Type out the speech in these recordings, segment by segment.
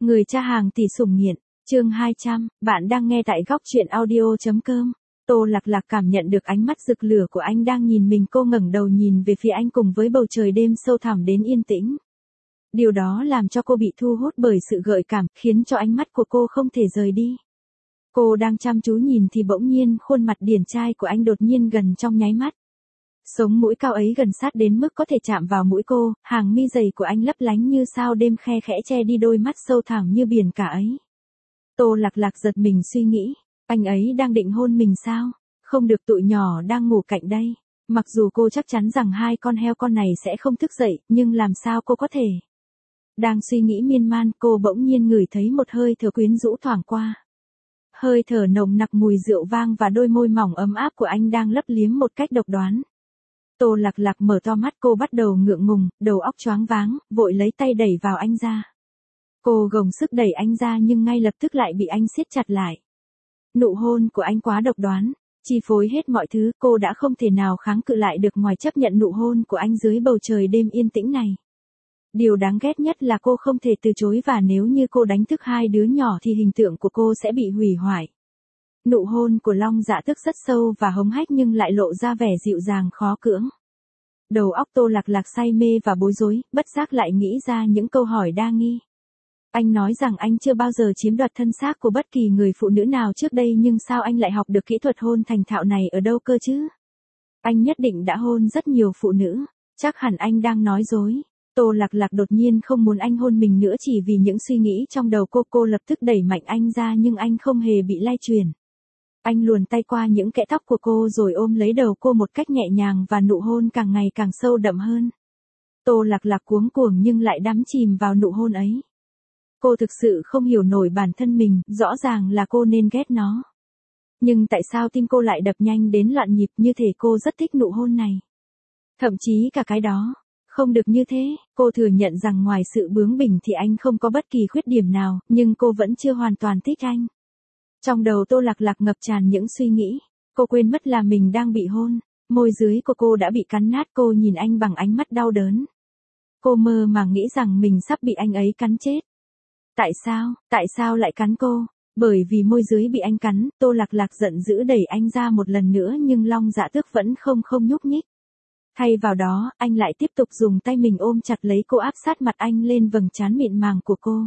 Người cha hàng tỷ sủng nghiện, chương 200, bạn đang nghe tại góc truyện audio.com. Tô Lạc Lạc cảm nhận được ánh mắt rực lửa của anh đang nhìn mình, cô ngẩng đầu nhìn về phía anh cùng với bầu trời đêm sâu thẳm đến yên tĩnh. Điều đó làm cho cô bị thu hút bởi sự gợi cảm, khiến cho ánh mắt của cô không thể rời đi. Cô đang chăm chú nhìn thì bỗng nhiên khuôn mặt điển trai của anh đột nhiên gần trong nháy mắt. Sống mũi cao ấy gần sát đến mức có thể chạm vào mũi cô, hàng mi dày của anh lấp lánh như sao đêm khe khẽ che đi đôi mắt sâu thẳm như biển cả ấy. Tô Lạc Lạc giật mình suy nghĩ, anh ấy đang định hôn mình sao? Không được, tụi nhỏ đang ngủ cạnh đây. Mặc dù cô chắc chắn rằng hai con heo con này sẽ không thức dậy, nhưng làm sao cô có thể? Đang suy nghĩ miên man, cô bỗng nhiên ngửi thấy một hơi thở quyến rũ thoảng qua. Hơi thở nồng nặc mùi rượu vang và đôi môi mỏng ấm áp của anh đang lấp liếm một cách độc đoán. Tô Lạc Lạc mở to mắt, cô bắt đầu ngượng ngùng, đầu óc choáng váng, vội lấy tay đẩy vào anh ra. Cô gồng sức đẩy anh ra nhưng ngay lập tức lại bị anh siết chặt lại. Nụ hôn của anh quá độc đoán, chi phối hết mọi thứ, cô đã không thể nào kháng cự lại được ngoài chấp nhận nụ hôn của anh dưới bầu trời đêm yên tĩnh này. Điều đáng ghét nhất là cô không thể từ chối, và nếu như cô đánh thức hai đứa nhỏ thì hình tượng của cô sẽ bị hủy hoại. Nụ hôn của Long Dạ Tước rất sâu và hống hách nhưng lại lộ ra vẻ dịu dàng khó cưỡng. Đầu óc Tô Lạc Lạc say mê và bối rối, bất giác lại nghĩ ra những câu hỏi đa nghi. Anh nói rằng anh chưa bao giờ chiếm đoạt thân xác của bất kỳ người phụ nữ nào trước đây, nhưng sao anh lại học được kỹ thuật hôn thành thạo này ở đâu cơ chứ? Anh nhất định đã hôn rất nhiều phụ nữ, chắc hẳn anh đang nói dối. Tô Lạc Lạc đột nhiên không muốn anh hôn mình nữa chỉ vì những suy nghĩ trong đầu cô lập tức đẩy mạnh anh ra nhưng anh không hề bị lay chuyển. Anh luồn tay qua những kẽ tóc của cô rồi ôm lấy đầu cô một cách nhẹ nhàng và nụ hôn càng ngày càng sâu đậm hơn. Tô Lạc Lạc cuống cuồng nhưng lại đắm chìm vào nụ hôn ấy. Cô thực sự không hiểu nổi bản thân mình, rõ ràng là cô nên ghét nó. Nhưng tại sao tim cô lại đập nhanh đến loạn nhịp, như thể cô rất thích nụ hôn này. Thậm chí cả cái đó. Không được như thế, cô thừa nhận rằng ngoài sự bướng bỉnh thì anh không có bất kỳ khuyết điểm nào, nhưng cô vẫn chưa hoàn toàn thích anh. Trong đầu Tô Lạc Lạc ngập tràn những suy nghĩ, cô quên mất là mình đang bị hôn, môi dưới của cô đã bị cắn nát, cô nhìn anh bằng ánh mắt đau đớn. Cô mơ màng nghĩ rằng mình sắp bị anh ấy cắn chết. Tại sao lại cắn cô? Bởi vì môi dưới bị anh cắn, Tô Lạc Lạc giận dữ đẩy anh ra một lần nữa nhưng Long Dạ Tước vẫn không nhúc nhích. Thay vào đó, anh lại tiếp tục dùng tay mình ôm chặt lấy cô, áp sát mặt anh lên vầng trán mịn màng của cô.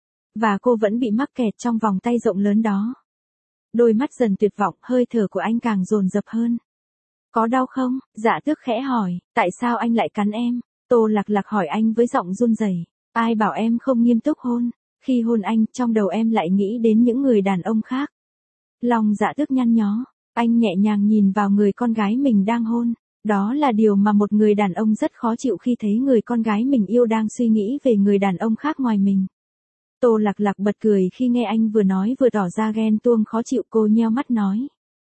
Và cô vẫn bị mắc kẹt trong vòng tay rộng lớn đó. Đôi mắt dần tuyệt vọng, hơi thở của anh càng dồn dập hơn. Có đau không? Dạ Tước khẽ hỏi, tại sao anh lại cắn em? Tô Lạc Lạc hỏi anh với giọng run rẩy. Ai bảo em không nghiêm túc hôn? Khi hôn anh, trong đầu em lại nghĩ đến những người đàn ông khác. Long Dạ Tước nhăn nhó, anh nhẹ nhàng nhìn vào người con gái mình đang hôn. Đó là điều mà một người đàn ông rất khó chịu khi thấy người con gái mình yêu đang suy nghĩ về người đàn ông khác ngoài mình. Tô Lạc Lạc bật cười khi nghe anh vừa nói vừa tỏ ra ghen tuông khó chịu, cô nheo mắt nói.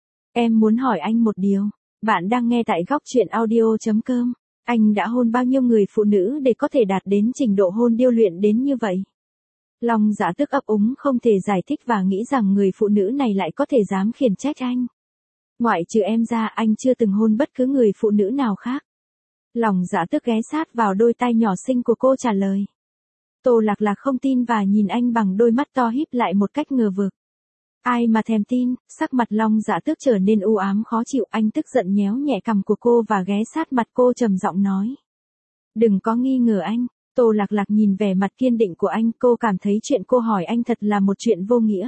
Em muốn hỏi anh một điều, bạn đang nghe tại góc truyện audio.com, anh đã hôn bao nhiêu người phụ nữ để có thể đạt đến trình độ hôn điêu luyện đến như vậy? Long Dạ Tước ấp úng không thể giải thích và nghĩ rằng người phụ nữ này lại có thể dám khiển trách anh. Ngoại trừ em ra, anh chưa từng hôn bất cứ người phụ nữ nào khác. Long Dạ Tước ghé sát vào đôi tai nhỏ xinh của cô trả lời. Tô Lạc Lạc không tin và nhìn anh bằng đôi mắt to híp lại một cách ngờ vực. Ai mà thèm tin? Sắc mặt Long Dạ Tước trở nên u ám khó chịu, anh tức giận nhéo nhẹ cằm của cô và ghé sát mặt cô trầm giọng nói. Đừng có nghi ngờ anh. Tô Lạc Lạc nhìn vẻ mặt kiên định của anh, cô cảm thấy chuyện cô hỏi anh thật là một chuyện vô nghĩa.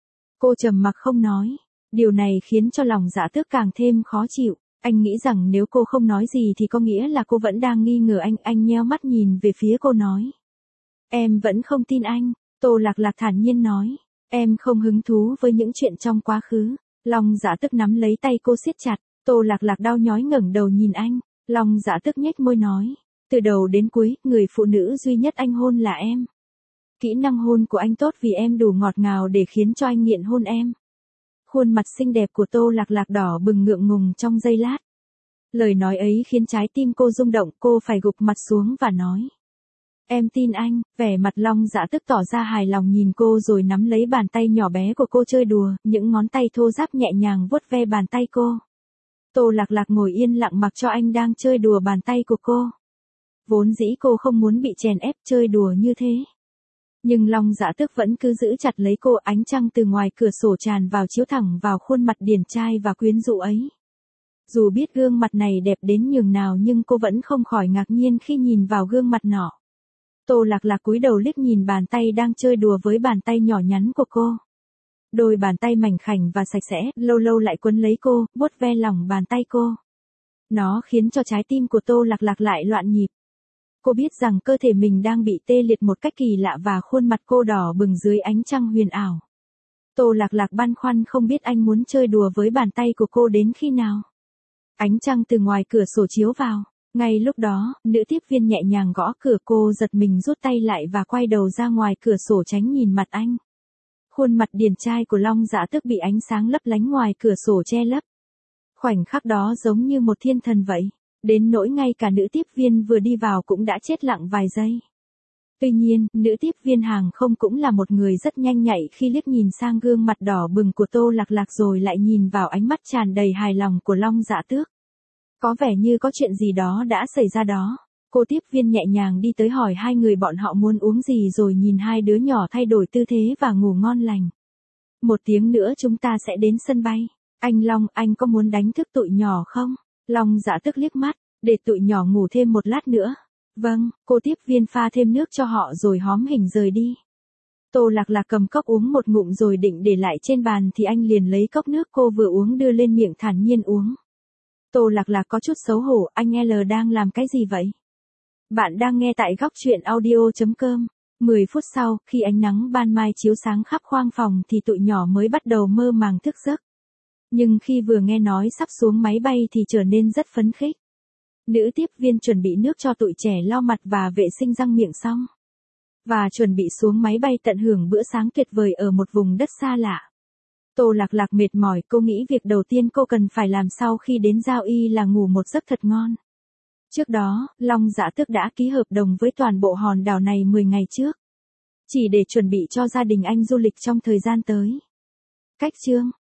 Cô trầm mặc không nói. Điều này khiến cho Long Dạ Tước càng thêm khó chịu. Anh nghĩ rằng nếu cô không nói gì thì có nghĩa là cô vẫn đang nghi ngờ anh. Anh nheo mắt nhìn về phía cô nói. Em vẫn không tin anh. Tô Lạc Lạc thản nhiên nói. Em không hứng thú với những chuyện trong quá khứ. Long Dạ Tước nắm lấy tay cô siết chặt. Tô Lạc Lạc đau nhói ngẩng đầu nhìn anh. Long Dạ Tước nhếch môi nói. Từ đầu đến cuối, người phụ nữ duy nhất anh hôn là em. Kỹ năng hôn của anh tốt vì em đủ ngọt ngào để khiến cho anh nghiện hôn em. Khuôn mặt xinh đẹp của Tô Lạc Lạc đỏ bừng ngượng ngùng trong giây lát. Lời nói ấy khiến trái tim cô rung động, cô phải gục mặt xuống và nói. Em tin anh. Vẻ mặt Long Dạ Tước tỏ ra hài lòng nhìn cô rồi nắm lấy bàn tay nhỏ bé của cô chơi đùa, những ngón tay thô ráp nhẹ nhàng vuốt ve bàn tay cô. Tô Lạc Lạc ngồi yên lặng mặc cho anh đang chơi đùa bàn tay của cô. Vốn dĩ cô không muốn bị chèn ép chơi đùa như thế. Nhưng Long Dạ Tước vẫn cứ giữ chặt lấy cô, ánh trăng từ ngoài cửa sổ tràn vào chiếu thẳng vào khuôn mặt điển trai và quyến rũ ấy. Dù biết gương mặt này đẹp đến nhường nào nhưng cô vẫn không khỏi ngạc nhiên khi nhìn vào gương mặt nọ. Tô Lạc Lạc cúi đầu liếc nhìn bàn tay đang chơi đùa với bàn tay nhỏ nhắn của cô. Đôi bàn tay mảnh khảnh và sạch sẽ, lâu lâu lại quấn lấy cô, vuốt ve lòng bàn tay cô. Nó khiến cho trái tim của Tô Lạc Lạc lại loạn nhịp. Cô biết rằng cơ thể mình đang bị tê liệt một cách kỳ lạ và khuôn mặt cô đỏ bừng dưới ánh trăng huyền ảo. Tô Lạc Lạc băn khoăn không biết anh muốn chơi đùa với bàn tay của cô đến khi nào. Ánh trăng từ ngoài cửa sổ chiếu vào. Ngay lúc đó, nữ tiếp viên nhẹ nhàng gõ cửa, cô giật mình rút tay lại và quay đầu ra ngoài cửa sổ tránh nhìn mặt anh. Khuôn mặt điển trai của Long Dạ Tước bị ánh sáng lấp lánh ngoài cửa sổ che lấp. Khoảnh khắc đó giống như một thiên thần vậy, đến nỗi ngay cả nữ tiếp viên vừa đi vào cũng đã chết lặng vài giây. Tuy nhiên, nữ tiếp viên hàng không cũng là một người rất nhanh nhạy khi liếc nhìn sang gương mặt đỏ bừng của Tô Lạc Lạc rồi lại nhìn vào ánh mắt tràn đầy hài lòng của Long Dạ Tước. Có vẻ như có chuyện gì đó đã xảy ra đó. Cô tiếp viên nhẹ nhàng đi tới hỏi hai người bọn họ muốn uống gì rồi nhìn hai đứa nhỏ thay đổi tư thế và ngủ ngon lành. Một tiếng nữa chúng ta sẽ đến sân bay. Anh Long, anh có muốn đánh thức tụi nhỏ không? Long Dạ Tước liếc mắt, để tụi nhỏ ngủ thêm một lát nữa. Vâng, cô tiếp viên pha thêm nước cho họ rồi hóm hình rời đi. Tô Lạc Lạc cầm cốc uống một ngụm rồi định để lại trên bàn thì anh liền lấy cốc nước cô vừa uống đưa lên miệng thản nhiên uống. Tô Lạc Lạc có chút xấu hổ, anh L đang làm cái gì vậy? Bạn đang nghe tại góc truyện audio.com. 10 phút sau, khi ánh nắng ban mai chiếu sáng khắp khoang phòng thì tụi nhỏ mới bắt đầu mơ màng thức giấc. Nhưng khi vừa nghe nói sắp xuống máy bay thì trở nên rất phấn khích. Nữ tiếp viên chuẩn bị nước cho tụi trẻ lau mặt và vệ sinh răng miệng xong. Và chuẩn bị xuống máy bay tận hưởng bữa sáng tuyệt vời ở một vùng đất xa lạ. Tô Lạc Lạc mệt mỏi, cô nghĩ việc đầu tiên cô cần phải làm sau khi đến Giao Y là ngủ một giấc thật ngon. Trước đó, Long Dạ Tước đã ký hợp đồng với toàn bộ hòn đảo này 10 ngày trước. Chỉ để chuẩn bị cho gia đình anh du lịch trong thời gian tới. Cách chương